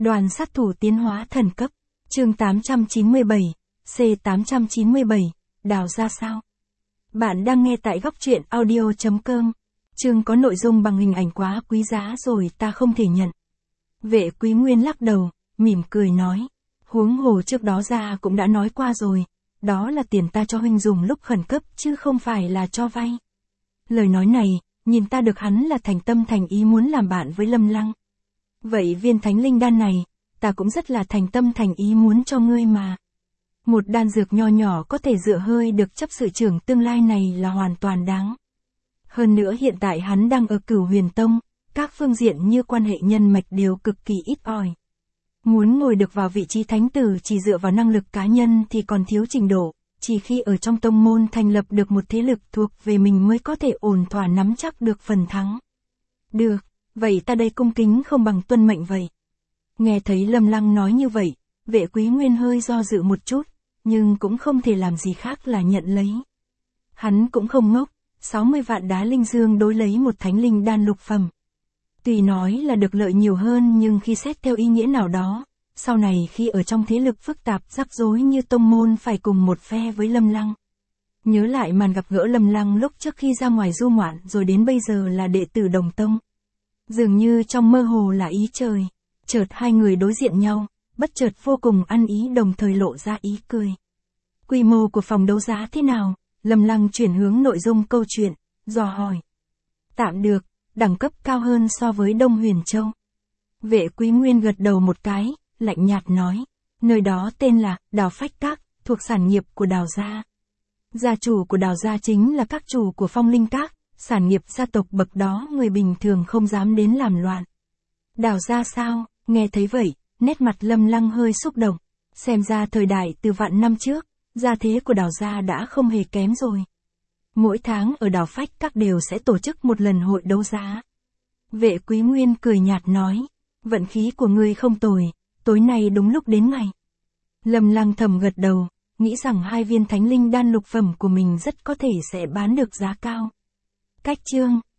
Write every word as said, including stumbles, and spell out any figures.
Đoàn sát thủ tiến hóa thần cấp. Chương tám trăm chín mươi bảy, C tám trăm chín mươi bảy, đào ra sao? Bạn đang nghe tại góc truyện audio chấm com. Chương có nội dung bằng hình ảnh quá quý giá rồi ta không thể nhận. Vệ Quý Nguyên lắc đầu, mỉm cười nói. Huống hồ trước đó ra cũng đã nói qua rồi. Đó là tiền ta cho huynh dùng lúc khẩn cấp chứ không phải là cho vay. Lời nói này, nhìn ta được hắn là thành tâm thành ý muốn làm bạn với Lâm Lăng. Vậy viên thánh linh đan này, ta cũng rất là thành tâm thành ý muốn cho ngươi mà. Một đan dược nho nhỏ có thể dựa hơi được chấp sự trưởng tương lai này là hoàn toàn đáng. Hơn nữa hiện tại hắn đang ở Cửu Huyền Tông, các phương diện như quan hệ nhân mạch đều cực kỳ ít ỏi. Muốn ngồi được vào vị trí thánh tử chỉ dựa vào năng lực cá nhân thì còn thiếu trình độ, chỉ khi ở trong tông môn thành lập được một thế lực thuộc về mình mới có thể ổn thỏa nắm chắc được phần thắng. Được, vậy ta đây cung kính không bằng tuân mệnh vậy. Nghe thấy Lâm Lăng nói như vậy, Vệ Quý Nguyên hơi do dự một chút, nhưng cũng không thể làm gì khác là nhận lấy. Hắn cũng không ngốc, sáu mươi vạn đá linh dương đối lấy một thánh linh đan lục phẩm. Tuy nói là được lợi nhiều hơn nhưng khi xét theo ý nghĩa nào đó, sau này khi ở trong thế lực phức tạp rắc rối như tông môn phải cùng một phe với Lâm Lăng. Nhớ lại màn gặp gỡ Lâm Lăng lúc trước khi ra ngoài du ngoạn rồi đến bây giờ là đệ tử đồng tông. Dường như trong mơ hồ là ý trời, chợt hai người đối diện nhau, bất chợt vô cùng ăn ý đồng thời lộ ra ý cười. Quy mô của phòng đấu giá thế nào? Lâm Lăng chuyển hướng nội dung câu chuyện, dò hỏi. Tạm được, đẳng cấp cao hơn so với Đông Huyền Châu. Vệ Quý Nguyên gật đầu một cái, lạnh nhạt nói. Nơi đó tên là Đào Phách Các, thuộc sản nghiệp của Đào gia. Gia chủ của Đào gia chính là các chủ của Phong Linh Các, sản nghiệp gia tộc bậc đó người bình thường không dám đến làm loạn. Đào gia sao? Nghe thấy vậy, nét mặt Lâm Lăng hơi xúc động. Xem ra thời đại từ vạn năm trước, gia thế của Đào gia đã không hề kém rồi. Mỗi tháng ở Đào Phách Các đều sẽ tổ chức một lần hội đấu giá. Vệ Quý Nguyên cười nhạt nói, vận khí của ngươi không tồi, tối nay đúng lúc đến ngày. Lâm Lăng thầm gật đầu, nghĩ rằng hai viên thánh linh đan lục phẩm của mình rất có thể sẽ bán được giá cao. Cách chương